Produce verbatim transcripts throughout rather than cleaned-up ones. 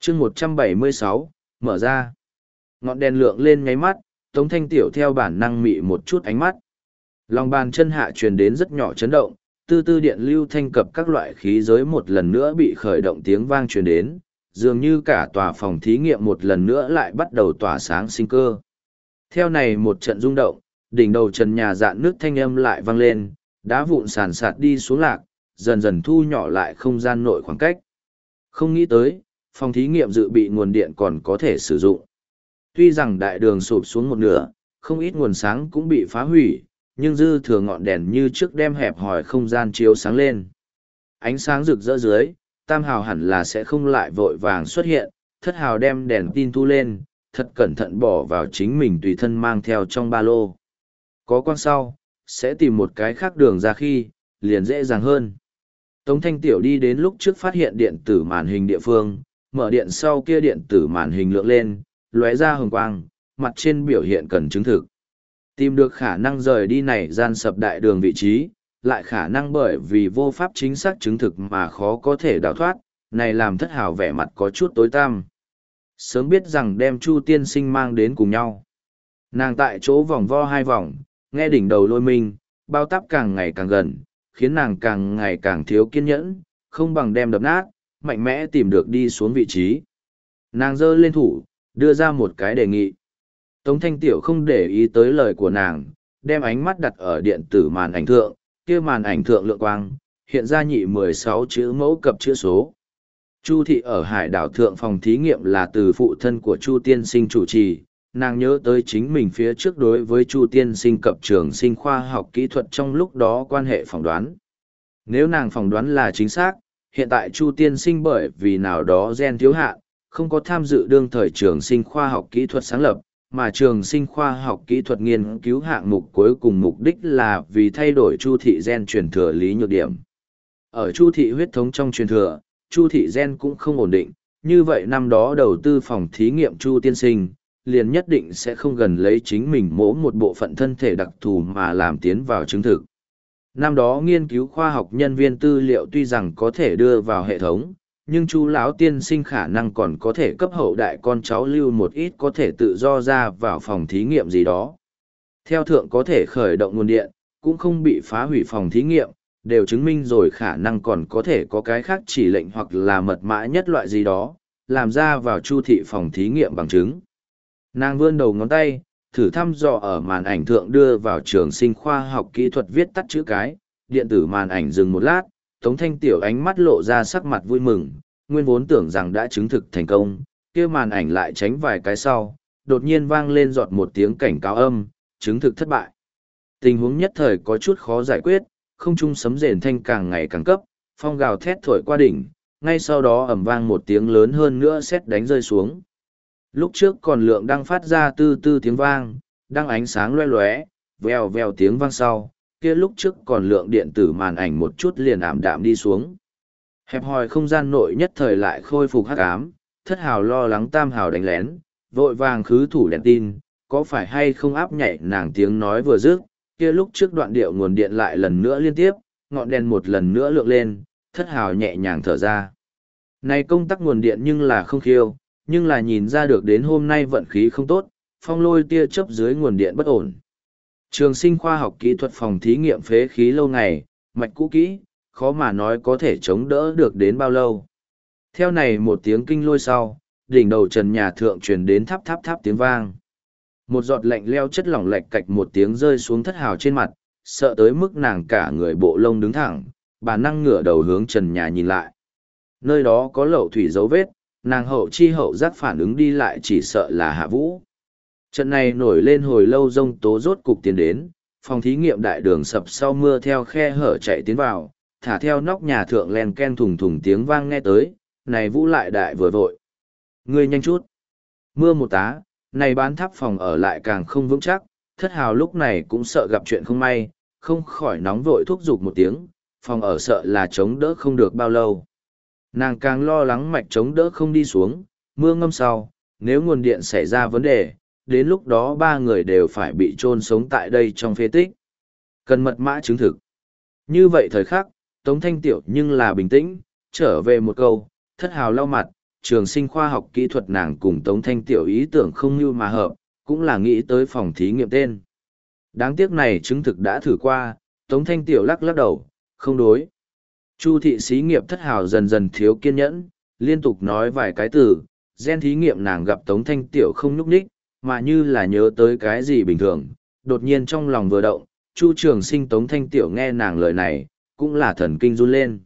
chương một trăm bảy mươi sáu, mở ra. Ngọn đèn lượng lên nháy mắt, Tống Thanh Tiểu theo bản năng mị một chút ánh mắt. Lòng bàn chân hạ truyền đến rất nhỏ chấn động, tư tư điện lưu thanh cập các loại khí giới một lần nữa bị khởi động tiếng vang truyền đến, dường như cả tòa phòng thí nghiệm một lần nữa lại bắt đầu tỏa sáng sinh cơ. Theo này một trận rung động, đỉnh đầu trần nhà dạn nước thanh âm lại vang lên, đá vụn sàn sạt đi xuống lạc, dần dần thu nhỏ lại không gian nội khoảng cách. Không nghĩ tới, phòng thí nghiệm dự bị nguồn điện còn có thể sử dụng. Tuy rằng đại đường sụp xuống một nửa, không ít nguồn sáng cũng bị phá hủy, nhưng dư thừa ngọn đèn như trước đem hẹp hòi không gian chiếu sáng lên. Ánh sáng rực rỡ dưới, tam hào hẳn là sẽ không lại vội vàng xuất hiện, thất hào đem đèn tin thu lên, thật cẩn thận bỏ vào chính mình tùy thân mang theo trong ba lô. Có quang sau, sẽ tìm một cái khác đường ra khi, liền dễ dàng hơn. Tống Thanh Tiểu đi đến lúc trước phát hiện điện tử màn hình địa phương, mở điện sau kia điện tử màn hình lượng lên, lóe ra hồng quang, mặt trên biểu hiện cần chứng thực. Tìm được khả năng rời đi này gian sập đại đường vị trí, lại khả năng bởi vì vô pháp chính xác chứng thực mà khó có thể đào thoát, này làm thất hào vẻ mặt có chút tối tăm. Sớm biết rằng đem Chu tiên sinh mang đến cùng nhau. Nàng tại chỗ vòng vo hai vòng, nghe đỉnh đầu lôi minh, bao táp càng ngày càng gần, khiến nàng càng ngày càng thiếu kiên nhẫn, không bằng đem đập nát, mạnh mẽ tìm được đi xuống vị trí. Nàng giơ lên thủ, đưa ra một cái đề nghị. Tống Thanh Tiểu không để ý tới lời của nàng, đem ánh mắt đặt ở điện tử màn ảnh thượng, kia màn ảnh thượng lượng quang, hiện ra nhị mười sáu chữ mẫu cập chữ số. Chu thị ở hải đảo thượng phòng thí nghiệm là từ phụ thân của Chu tiên sinh chủ trì, nàng nhớ tới chính mình phía trước đối với Chu tiên sinh cập trường sinh khoa học kỹ thuật trong lúc đó quan hệ phỏng đoán. Nếu nàng phỏng đoán là chính xác, hiện tại Chu tiên sinh bởi vì nào đó gen thiếu hạn, không có tham dự đương thời trường sinh khoa học kỹ thuật sáng lập, mà trường sinh khoa học kỹ thuật nghiên cứu hạng mục cuối cùng mục đích là vì thay đổi Chu thị gen truyền thừa lý nhược điểm. Ở Chu thị huyết thống trong truyền thừa, Chu thị gen cũng không ổn định, như vậy năm đó đầu tư phòng thí nghiệm Chu tiên sinh, liền nhất định sẽ không gần lấy chính mình mỗ một bộ phận thân thể đặc thù mà làm tiến vào chứng thực. Năm đó nghiên cứu khoa học nhân viên tư liệu tuy rằng có thể đưa vào hệ thống, nhưng Chu lão tiên sinh khả năng còn có thể cấp hậu đại con cháu lưu một ít có thể tự do ra vào phòng thí nghiệm gì đó. Theo thượng có thể khởi động nguồn điện, cũng không bị phá hủy phòng thí nghiệm, đều chứng minh rồi khả năng còn có thể có cái khác chỉ lệnh hoặc là mật mã nhất loại gì đó, làm ra vào Chu thị phòng thí nghiệm bằng chứng. Nàng vươn đầu ngón tay, thử thăm dò ở màn ảnh thượng đưa vào trường sinh khoa học kỹ thuật viết tắt chữ cái, điện tử màn ảnh dừng một lát, Tống Thanh Tiểu ánh mắt lộ ra sắc mặt vui mừng, nguyên vốn tưởng rằng đã chứng thực thành công, kia màn ảnh lại tránh vài cái sau, đột nhiên vang lên giọt một tiếng cảnh cáo âm, chứng thực thất bại. Tình huống nhất thời có chút khó giải quyết, không trung sấm rền thanh càng ngày càng cấp, phong gào thét thổi qua đỉnh, ngay sau đó ầm vang một tiếng lớn hơn nữa sét đánh rơi xuống. Lúc trước còn lượng đang phát ra tư tư tiếng vang, đang ánh sáng loe loé, vèo vèo tiếng vang sau, kia lúc trước còn lượng điện tử màn ảnh một chút liền ảm đạm đi xuống. Hẹp hòi không gian nội nhất thời lại khôi phục hắc ám, thất hào lo lắng tam hào đánh lén, vội vàng khứ thủ đèn tin, có phải hay không áp nhảy nàng tiếng nói vừa dứt, kia lúc trước đoạn điệu nguồn điện lại lần nữa liên tiếp, ngọn đèn một lần nữa lượng lên, thất hào nhẹ nhàng thở ra. Này công tắc nguồn điện nhưng là không khiêu, nhưng là nhìn ra được đến hôm nay vận khí không tốt, phong lôi tia chớp dưới nguồn điện bất ổn. Trường sinh khoa học kỹ thuật phòng thí nghiệm phế khí lâu ngày, mạch cũ kỹ, khó mà nói có thể chống đỡ được đến bao lâu. Theo này một tiếng kinh lôi sau, đỉnh đầu trần nhà thượng truyền đến tháp tháp tháp tiếng vang. Một giọt lạnh leo chất lỏng lạch cạch một tiếng rơi xuống thất hào trên mặt, sợ tới mức nàng cả người bộ lông đứng thẳng, bà năng ngửa đầu hướng trần nhà nhìn lại. Nơi đó có lậu thủy dấu vết, nàng hậu chi hậu giác phản ứng đi lại chỉ sợ là hạ vũ. Trận này nổi lên hồi lâu rông tố rốt cục tiến đến, phòng thí nghiệm đại đường sập sau mưa theo khe hở chạy tiến vào, thả theo nóc nhà thượng len ken thùng thùng tiếng vang nghe tới, này vũ lại đại vừa vội. Ngươi nhanh chút. Mưa một tá, này bán tháp phòng ở lại càng không vững chắc, thất hào lúc này cũng sợ gặp chuyện không may, không khỏi nóng vội thúc giục một tiếng, phòng ở sợ là chống đỡ không được bao lâu. Nàng càng lo lắng mạch chống đỡ không đi xuống, mưa ngâm sau, nếu nguồn điện xảy ra vấn đề, đến lúc đó ba người đều phải bị chôn sống tại đây trong phế tích. Cần mật mã chứng thực. Như vậy thời khắc, Tống Thanh Tiểu nhưng là bình tĩnh, trở về một câu, thất hào lau mặt, trường sinh khoa học kỹ thuật nàng cùng Tống Thanh Tiểu ý tưởng không như mà hợp, cũng là nghĩ tới phòng thí nghiệm tên. Đáng tiếc này chứng thực đã thử qua, Tống Thanh Tiểu lắc lắc đầu, không đối. Chu thị xí nghiệp thất hào dần dần thiếu kiên nhẫn, liên tục nói vài cái từ, gen thí nghiệm nàng gặp Tống Thanh Tiểu không nhúc nhích, mà như là nhớ tới cái gì bình thường, đột nhiên trong lòng vừa động, Chu Trường Sinh Tống Thanh Tiểu nghe nàng lời này, cũng là thần kinh run lên.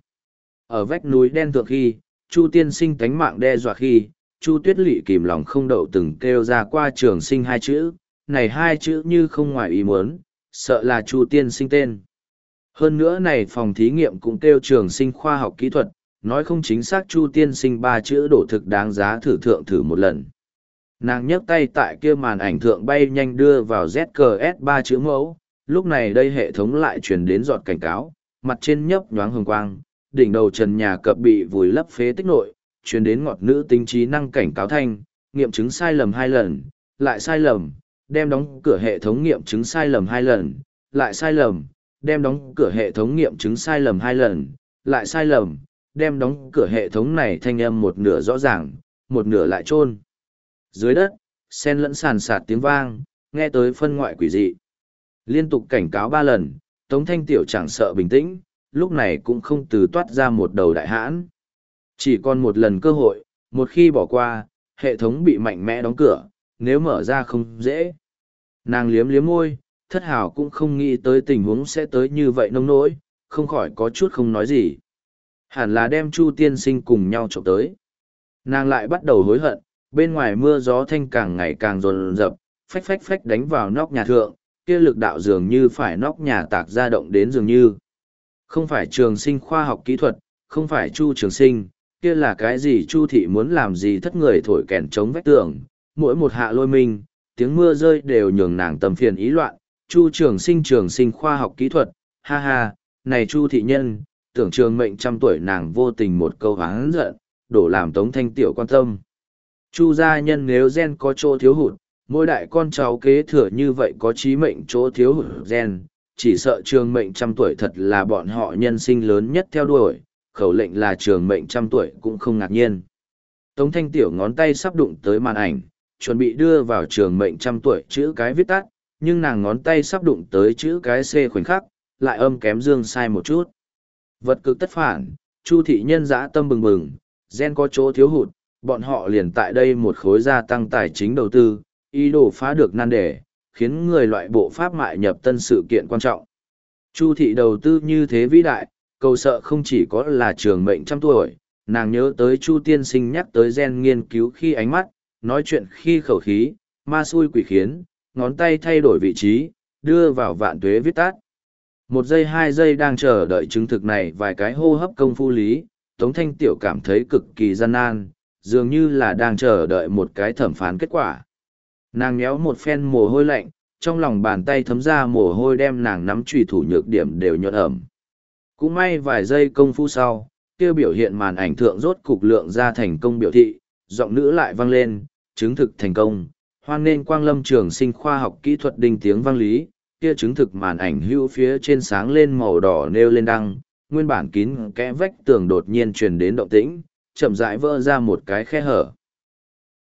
Ở vách núi đen thượng khi, Chu tiên sinh tánh mạng đe dọa khi, Chu Tuyết Lệ kìm lòng không đậu từng kêu ra qua Trường Sinh hai chữ, này hai chữ như không ngoài ý muốn, sợ là Chu tiên sinh tên. Hơn nữa này phòng thí nghiệm cũng kêu Trường Sinh khoa học kỹ thuật, nói không chính xác Chu tiên sinh ba chữ đổ thực đáng giá thử thượng thử một lần. Nàng nhấc tay tại kia màn ảnh thượng bay nhanh đưa vào Z C S ba chữ mẫu, lúc này đây hệ thống lại truyền đến giọt cảnh cáo, mặt trên nhấp nhoáng hồng quang, đỉnh đầu trần nhà cập bị vùi lấp phế tích nội, truyền đến ngọt nữ tính trí năng cảnh cáo thanh, nghiệm chứng sai lầm hai lần, lại sai lầm, đem đóng cửa hệ thống nghiệm chứng sai lầm hai lần, lại sai lầm, đem đóng cửa hệ thống nghiệm chứng sai lầm hai lần, lại sai lầm, đem đóng cửa hệ thống này thanh âm một nửa rõ ràng, một nửa lại trôn. Dưới đất, sen lẫn sàn sạt tiếng vang, nghe tới phân ngoại quỷ dị. Liên tục cảnh cáo ba lần, Tống Thanh Tiểu chẳng sợ bình tĩnh, lúc này cũng không từ toát ra một đầu đại hãn. Chỉ còn một lần cơ hội, một khi bỏ qua, hệ thống bị mạnh mẽ đóng cửa, nếu mở ra không dễ. Nàng liếm liếm môi, thất hào cũng không nghĩ tới tình huống sẽ tới như vậy nông nỗi, không khỏi có chút không nói gì. Hẳn là đem Chu tiên sinh cùng nhau trộm tới. Nàng lại bắt đầu hối hận, bên ngoài mưa gió thanh càng ngày càng dồn dập, phách phách phách đánh vào nóc nhà thượng, kia lực đạo dường như phải nóc nhà tạc ra động đến dường như. Không phải Trường Sinh khoa học kỹ thuật, không phải Chu Trường Sinh, kia là cái gì Chu thị muốn làm gì thất người thổi kèn chống vách tường, mỗi một hạ lôi minh, tiếng mưa rơi đều nhường nàng tâm phiền ý loạn. Chu Trường Sinh Trường Sinh khoa học kỹ thuật, ha ha, này Chu thị nhân, tưởng trường mệnh trăm tuổi nàng vô tình một câu hán giận, đổ làm Tống Thanh Tiểu quan tâm. Chu gia nhân nếu gen có chỗ thiếu hụt, mỗi đại con cháu kế thừa như vậy có chí mệnh chỗ thiếu hụt gen, chỉ sợ trường mệnh trăm tuổi thật là bọn họ nhân sinh lớn nhất theo đuổi, khẩu lệnh là trường mệnh trăm tuổi cũng không ngạc nhiên. Tống Thanh Tiểu ngón tay sắp đụng tới màn ảnh, chuẩn bị đưa vào trường mệnh trăm tuổi chữ cái viết tắt, nhưng nàng ngón tay sắp đụng tới chữ cái C khoảnh khắc, lại âm kém dương sai một chút. Vật cực tất phản, Chu thị nhân dã tâm bừng bừng, gen có chỗ thiếu hụt, bọn họ liền tại đây một khối gia tăng tài chính đầu tư, ý đồ phá được nan đề, khiến người loại bộ pháp mại nhập tân sự kiện quan trọng. Chu thị đầu tư như thế vĩ đại, cầu sợ không chỉ có là trường mệnh trăm tuổi, nàng nhớ tới Chu tiên sinh nhắc tới gen nghiên cứu khi ánh mắt, nói chuyện khi khẩu khí, ma xui quỷ khiến, ngón tay thay đổi vị trí, đưa vào vạn tuế viết tắt. Một giây hai giây đang chờ đợi chứng thực này vài cái hô hấp công phu lý, Tống Thanh Tiểu cảm thấy cực kỳ gian nan, dường như là đang chờ đợi một cái thẩm phán kết quả. Nàng nhéo một phen mồ hôi lạnh, trong lòng bàn tay thấm ra mồ hôi đem nàng nắm chùy thủ nhược điểm đều nhuận ẩm. Cũng may vài giây công phu sau, kia biểu hiện màn ảnh thượng rốt cục lượng ra thành công biểu thị, giọng nữ lại vang lên, chứng thực thành công, hoan nên Quang Lâm Trường Sinh khoa học kỹ thuật đinh tiếng vang lý, kia chứng thực màn ảnh hữu phía trên sáng lên màu đỏ nêu lên đăng, nguyên bản kín kẽ vách tường đột nhiên truyền đến động tĩnh, chậm rãi vỡ ra một cái khe hở.